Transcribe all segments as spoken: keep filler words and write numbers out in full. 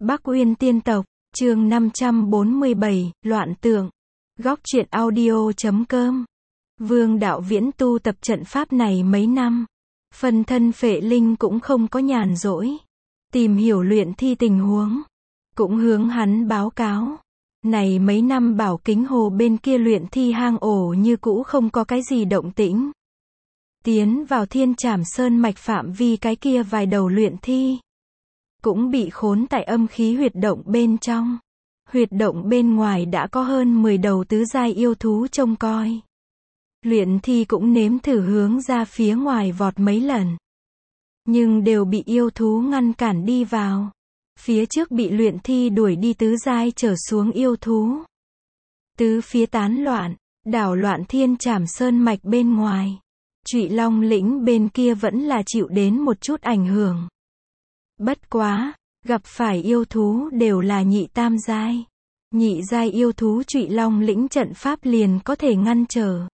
Bắc Uyên Tiên Tộc, chương năm trăm bốn mươi bảy, Loạn Tượng. Góc truyện audio chấm com. Vương Đạo Viễn tu tập trận pháp này mấy năm. Phần thân Phệ Linh cũng không có nhàn rỗi. Tìm hiểu luyện thi tình huống. Cũng hướng hắn báo cáo. Này mấy năm Bảo Kính Hồ bên kia luyện thi hang ổ như cũ không có cái gì động tĩnh. Tiến vào Thiên Trảm Sơn mạch phạm vi cái kia vài đầu luyện thi. Cũng bị khốn tại âm khí huyệt động bên trong. Huyệt động bên ngoài đã có hơn mười đầu tứ giai yêu thú trông coi. Luyện thi cũng nếm thử hướng ra phía ngoài vọt mấy lần. Nhưng đều bị yêu thú ngăn cản đi vào. Phía trước bị luyện thi đuổi đi tứ giai trở xuống yêu thú. Tứ phía tán loạn, đảo loạn Thiên Trảm Sơn mạch bên ngoài. Trụy Long lĩnh bên kia vẫn là chịu đến một chút ảnh hưởng. Bất quá, gặp phải yêu thú đều là nhị tam giai. Nhị giai yêu thú Trụy Long lĩnh trận pháp liền có thể ngăn trở.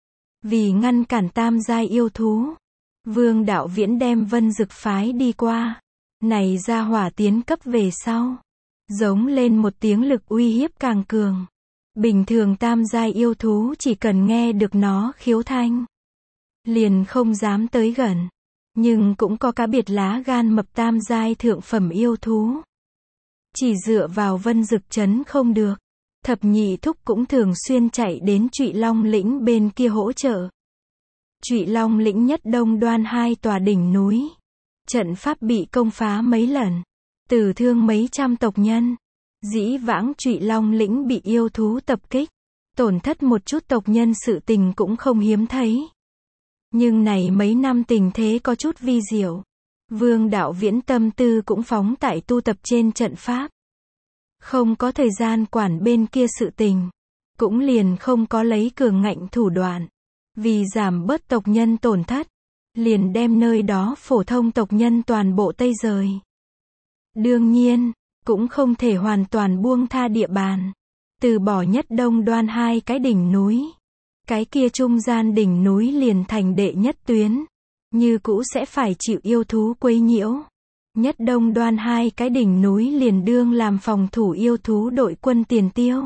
Vì ngăn cản tam giai yêu thú, Vương Đạo Viễn đem Vân Dực phái đi qua. Này ra hỏa tiến cấp về sau, giống lên một tiếng lực uy hiếp càng cường. Bình thường tam giai yêu thú chỉ cần nghe được nó khiếu thanh, liền không dám tới gần. Nhưng cũng có cá biệt lá gan mập tam giai thượng phẩm yêu thú. Chỉ dựa vào Vân Dực chấn không được. Thập nhị thúc cũng thường xuyên chạy đến Trụy Long lĩnh bên kia hỗ trợ. Trụy Long lĩnh nhất đông đoan hai tòa đỉnh núi. Trận pháp bị công phá mấy lần. Tử thương mấy trăm tộc nhân. Dĩ vãng Trụy Long lĩnh bị yêu thú tập kích. Tổn thất một chút tộc nhân sự tình cũng không hiếm thấy. Nhưng này mấy năm tình thế có chút vi diệu. Vương Đạo Viễn tâm tư cũng phóng tại tu tập trên trận pháp. Không có thời gian quản bên kia sự tình. Cũng liền không có lấy cường ngạnh thủ đoạn. Vì giảm bớt tộc nhân tổn thất. Liền đem nơi đó phổ thông tộc nhân toàn bộ tây rời. Đương nhiên, cũng không thể hoàn toàn buông tha địa bàn. Từ bỏ nhất đông đoan hai cái đỉnh núi. Cái kia trung gian đỉnh núi liền thành đệ nhất tuyến. Như cũ sẽ phải chịu yêu thú quấy nhiễu. Nhất đông đoan hai cái đỉnh núi liền đương làm phòng thủ yêu thú đội quân tiền tiêu.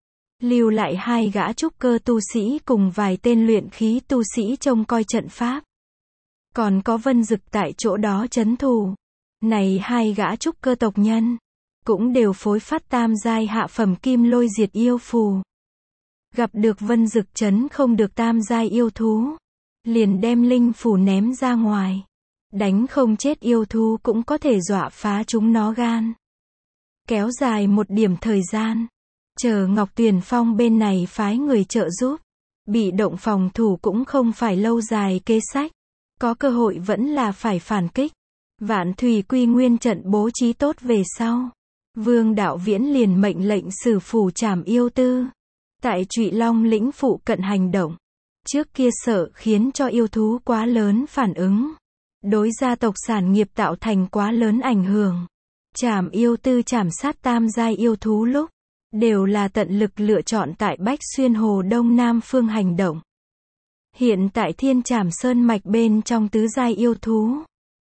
Lưu lại hai gã trúc cơ tu sĩ cùng vài tên luyện khí tu sĩ trông coi trận pháp. Còn có Vân Dực tại chỗ đó trấn thủ. Này hai gã trúc cơ tộc nhân. Cũng đều phối phát tam giai hạ phẩm kim lôi diệt yêu phù. Gặp được Vân Dực chấn không được tam giai yêu thú. Liền đem linh phù ném ra ngoài. Đánh không chết yêu thú cũng có thể dọa phá chúng nó gan. Kéo dài một điểm thời gian. Chờ Ngọc Tuyền Phong bên này phái người trợ giúp. Bị động phòng thủ cũng không phải lâu dài kế sách. Có cơ hội vẫn là phải phản kích. Vạn Thủy Quy Nguyên trận bố trí tốt về sau. Vương Đạo Viễn liền mệnh lệnh sử phủ trảm yêu tư. Tại Trụy Long lĩnh phụ cận hành động. Trước kia sợ khiến cho yêu thú quá lớn phản ứng. Đối gia tộc sản nghiệp tạo thành quá lớn ảnh hưởng. Trảm yêu tư trảm sát tam giai yêu thú lúc. Đều là tận lực lựa chọn tại Bách Xuyên Hồ Đông Nam phương hành động. Hiện tại Thiên Trảm Sơn mạch bên trong tứ giai yêu thú.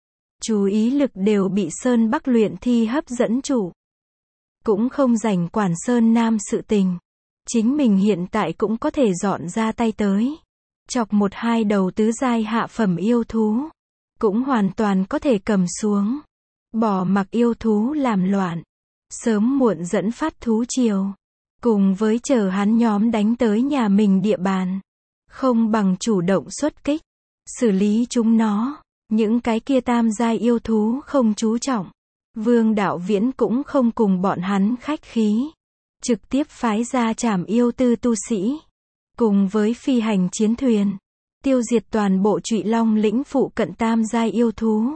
Chú ý lực đều bị Sơn Bắc luyện thi hấp dẫn chủ. Cũng không rảnh quản Sơn Nam sự tình. Chính mình hiện tại cũng có thể dọn ra tay tới. Chọc một hai đầu tứ giai hạ phẩm yêu thú. Cũng hoàn toàn có thể cầm xuống. Bỏ mặc yêu thú làm loạn. Sớm muộn dẫn phát thú triều. Cùng với chờ hắn nhóm đánh tới nhà mình địa bàn. Không bằng chủ động xuất kích. Xử lý chúng nó. Những cái kia tam giai yêu thú không chú trọng. Vương Đạo Viễn cũng không cùng bọn hắn khách khí. Trực tiếp phái ra trảm yêu tư tu sĩ. Cùng với phi hành chiến thuyền. Tiêu diệt toàn bộ Trụy Long lĩnh phụ cận tam giai yêu thú.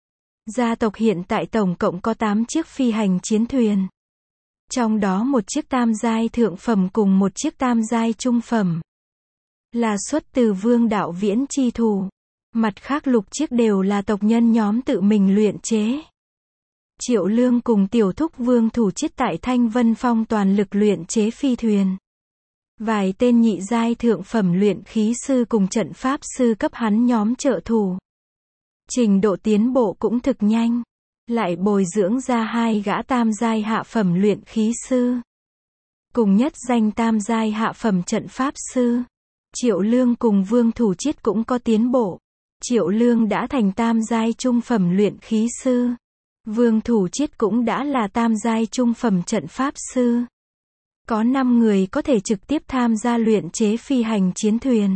Gia tộc hiện tại tổng cộng có tám chiếc phi hành chiến thuyền. Trong đó một chiếc tam giai thượng phẩm cùng một chiếc tam giai trung phẩm. Là xuất từ Vương Đạo Viễn chi thủ. Mặt khác lục chiếc đều là tộc nhân nhóm tự mình luyện chế. Triệu Lương cùng tiểu thúc Vương Thủ Chiết tại Thanh Vân Phong toàn lực luyện chế phi thuyền. Vài tên nhị giai thượng phẩm luyện khí sư cùng trận pháp sư cấp hắn nhóm trợ thủ. Trình độ tiến bộ cũng thực nhanh. lại bồi dưỡng ra hai gã tam giai hạ phẩm luyện khí sư. Cùng nhất danh tam giai hạ phẩm trận pháp sư. Triệu Lương cùng Vương Thủ Chiết cũng có tiến bộ. Triệu Lương đã thành tam giai trung phẩm luyện khí sư. Vương Thủ Chiết cũng đã là tam giai trung phẩm trận pháp sư. Có năm người có thể trực tiếp tham gia luyện chế phi hành chiến thuyền.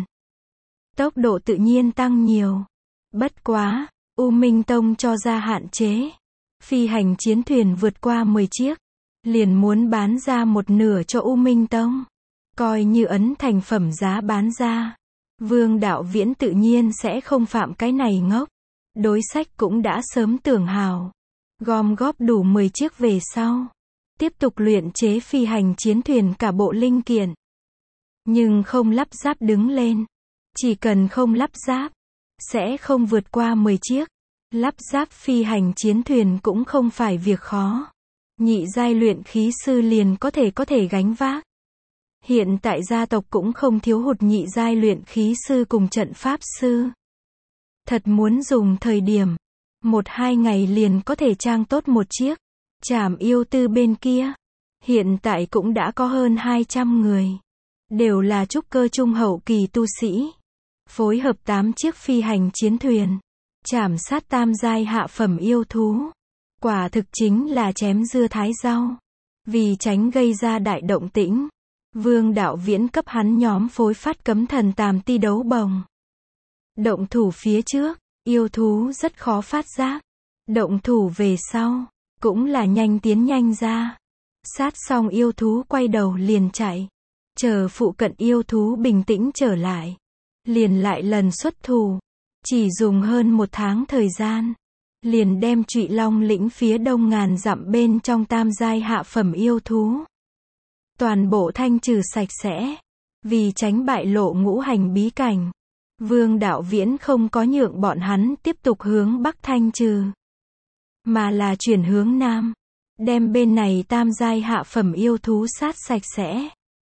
Tốc độ tự nhiên tăng nhiều. Bất quá, U Minh Tông cho ra hạn chế. Phi hành chiến thuyền vượt qua mười chiếc, liền muốn bán ra một nửa cho U Minh Tông. Coi như ấn thành phẩm giá bán ra. Vương Đạo Viễn tự nhiên sẽ không phạm cái này ngốc. Đối sách cũng đã sớm tưởng hào. Gom góp đủ mười chiếc về sau. Tiếp tục luyện chế phi hành chiến thuyền cả bộ linh kiện. Nhưng không lắp ráp đứng lên. Chỉ cần không lắp ráp, sẽ không vượt qua mười chiếc. Lắp ráp phi hành chiến thuyền cũng không phải việc khó. Nhị giai luyện khí sư liền có thể có thể gánh vác. Hiện tại gia tộc cũng không thiếu hụt nhị giai luyện khí sư cùng trận pháp sư. Thật muốn dùng thời điểm, một hai ngày liền có thể trang tốt một chiếc. Trảm Yêu Tư bên kia, hiện tại cũng đã có hơn hai trăm người. Đều là trúc cơ trung hậu kỳ tu sĩ. Phối hợp tám chiếc phi hành chiến thuyền. Chảm sát tam giai hạ phẩm yêu thú. Quả thực chính là chém dưa thái rau. Vì tránh gây ra đại động tĩnh, Vương Đạo Viễn cấp hắn nhóm phối phát cấm thần tàm ti đấu bồng. Động thủ phía trước, yêu thú rất khó phát giác. Động thủ về sau, cũng là nhanh tiến nhanh ra. Sát xong yêu thú quay đầu liền chạy. Chờ phụ cận yêu thú bình tĩnh trở lại. Liền lại lần xuất thủ. Chỉ dùng hơn một tháng thời gian. Liền đem Trụy Long lĩnh phía đông ngàn dặm bên trong tam giai hạ phẩm yêu thú. Toàn bộ thanh trừ sạch sẽ. Vì tránh bại lộ ngũ hành bí cảnh. Vương Đạo Viễn không có nhượng bọn hắn tiếp tục hướng bắc thanh trừ. Mà là chuyển hướng nam. Đem bên này tam giai hạ phẩm yêu thú sát sạch sẽ.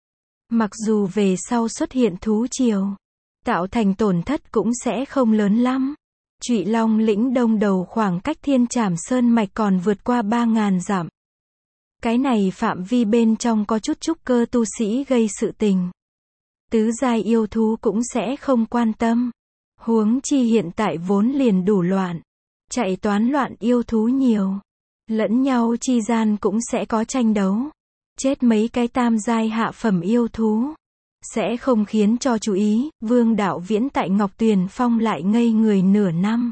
Mặc dù về sau xuất hiện thú triều, tạo thành tổn thất cũng sẽ không lớn lắm. Trụy Long lĩnh đông đầu khoảng cách Thiên Trảm Sơn mạch còn vượt qua ba ngàn dặm. Cái này phạm vi bên trong có chút trúc cơ tu sĩ gây sự tình. Tứ giai yêu thú cũng sẽ không quan tâm. Huống chi hiện tại vốn liền đủ loạn. Chạy toán loạn yêu thú nhiều. Lẫn nhau chi gian cũng sẽ có tranh đấu. Chết mấy cái tam giai hạ phẩm yêu thú. Sẽ không khiến cho chú ý. Vương Đạo Viễn tại Ngọc Tuyền Phong lại ngây người nửa năm.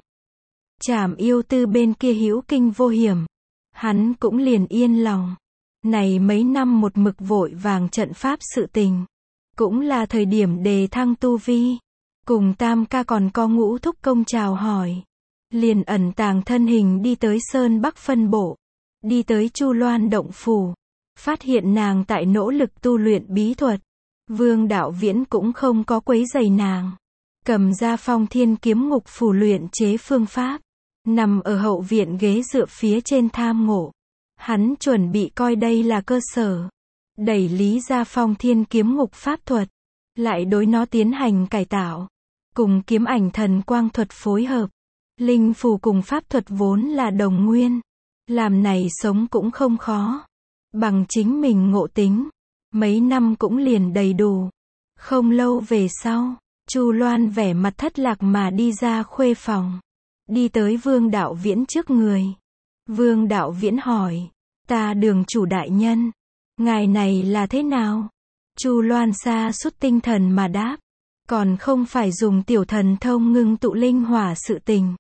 Trảm Yêu Tư bên kia hữu kinh vô hiểm. Hắn cũng liền yên lòng. Này mấy năm một mực vội vàng trận pháp sự tình. Cũng là thời điểm đề thăng tu vi. Cùng tam ca còn có Ngũ Thúc Công chào hỏi. Liền ẩn tàng thân hình đi tới Sơn Bắc phân bộ. Đi tới Chu Loan động phủ. Phát hiện nàng tại nỗ lực tu luyện bí thuật. Vương Đạo Viễn cũng không có quấy rầy nàng. Cầm ra Phong Thiên kiếm ngục phù luyện chế phương pháp. Nằm ở hậu viện ghế dựa phía trên tham ngộ. Hắn chuẩn bị coi đây là cơ sở. Đẩy lý ra Phong Thiên kiếm ngục pháp thuật. Lại đối nó tiến hành cải tạo. Cùng kiếm ảnh thần quang thuật phối hợp. Linh phù cùng pháp thuật vốn là đồng nguyên. Làm này sống cũng không khó. Bằng chính mình ngộ tính. Mấy năm cũng liền đầy đủ. Không lâu về sau, Chu Loan vẻ mặt thất lạc mà đi ra khuê phòng. Đi tới Vương Đạo Viễn trước người. Vương Đạo Viễn hỏi. Ta Đường chủ đại nhân. Ngài này là thế nào? Chu Loan sa sút tinh thần mà đáp. Còn không phải dùng tiểu thần thông ngưng tụ linh hỏa sự tình.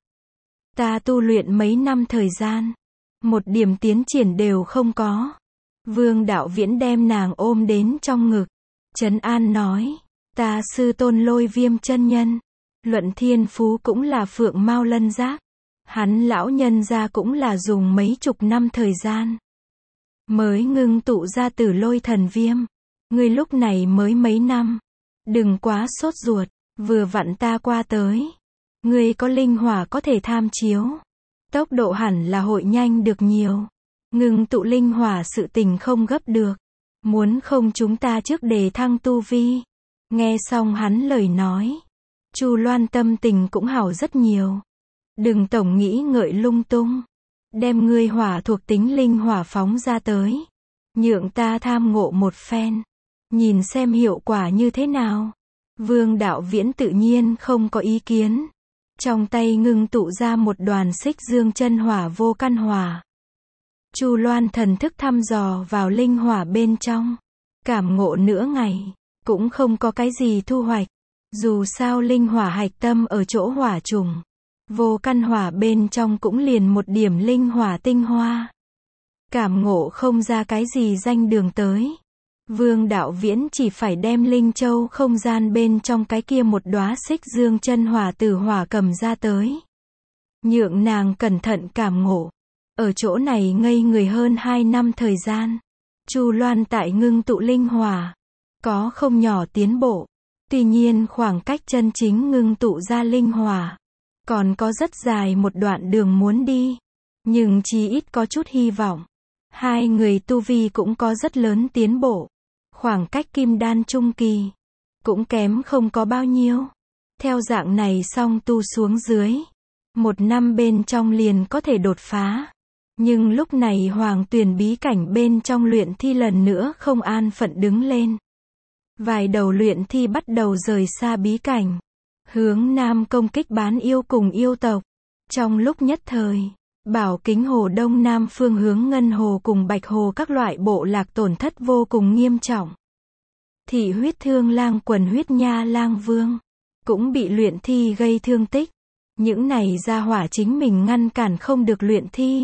Ta tu luyện mấy năm thời gian. Một điểm tiến triển đều không có. Vương Đạo Viễn đem nàng ôm đến trong ngực. Trấn an nói. Ta sư tôn Lôi Viêm chân nhân. Luận thiên phú cũng là phượng mao lân giác. Hắn lão nhân ra cũng là dùng mấy chục năm thời gian. Mới ngưng tụ ra Tử Lôi thần viêm. Ngươi lúc này mới mấy năm. Đừng quá sốt ruột. Vừa vặn ta qua tới. Ngươi có linh hỏa có thể tham chiếu. Tốc độ hẳn là hội nhanh được nhiều. Ngưng tụ linh hỏa sự tình không gấp được. Muốn không chúng ta trước đề thăng tu vi. Nghe xong hắn lời nói. Chu Loan tâm tình cũng hảo rất nhiều. Đừng tổng nghĩ ngợi lung tung. đem ngươi hỏa thuộc tính linh hỏa phóng ra tới. Nhượng ta tham ngộ một phen. Nhìn xem hiệu quả như thế nào. Vương Đạo Viễn tự nhiên không có ý kiến. Trong tay ngưng tụ ra một đoàn xích dương chân hỏa vô căn hỏa. Chu Loan thần thức thăm dò vào linh hỏa bên trong. Cảm ngộ nửa ngày. Cũng không có cái gì thu hoạch. Dù sao linh hỏa hạch tâm ở chỗ hỏa trùng. Vô căn hỏa bên trong cũng liền một điểm linh hỏa tinh hoa. Cảm ngộ không ra cái gì danh đường tới. Vương Đạo Viễn chỉ phải đem linh châu không gian bên trong cái kia một đóa xích dương chân hỏa tử hỏa cầm ra tới. Nhượng nàng cẩn thận cảm ngộ. Ở chỗ này ngây người hơn hai năm thời gian. Chu Loan tại ngưng tụ linh hỏa. Có không nhỏ tiến bộ. Tuy nhiên khoảng cách chân chính ngưng tụ ra linh hỏa. Còn có rất dài một đoạn đường muốn đi. Nhưng chí ít có chút hy vọng. Hai người tu vi cũng có rất lớn tiến bộ. Khoảng cách kim đan trung kỳ. Cũng kém không có bao nhiêu. Theo dạng này song tu xuống dưới. Một năm bên trong liền có thể đột phá. Nhưng lúc này hoàng tuyển bí cảnh bên trong luyện thi lần nữa không an phận đứng lên. Vài đầu luyện thi bắt đầu rời xa bí cảnh. Hướng nam công kích bán yêu cùng yêu tộc. Trong lúc nhất thời, Bảo Kính Hồ đông nam phương hướng Ngân Hồ cùng Bạch Hồ các loại bộ lạc tổn thất vô cùng nghiêm trọng. Thị huyết thương lang quần huyết nha lang vương. Cũng bị luyện thi gây thương tích. Những này ra hỏa chính mình ngăn cản không được luyện thi.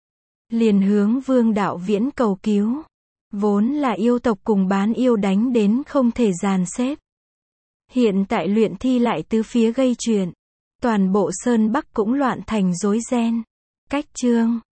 Liền hướng Vương Đạo Viễn cầu cứu. Vốn là yêu tộc cùng bán yêu đánh đến không thể dàn xếp. Hiện tại luyện thi lại tứ phía gây chuyện. Toàn bộ Sơn Bắc cũng loạn thành rối ren. Cách chương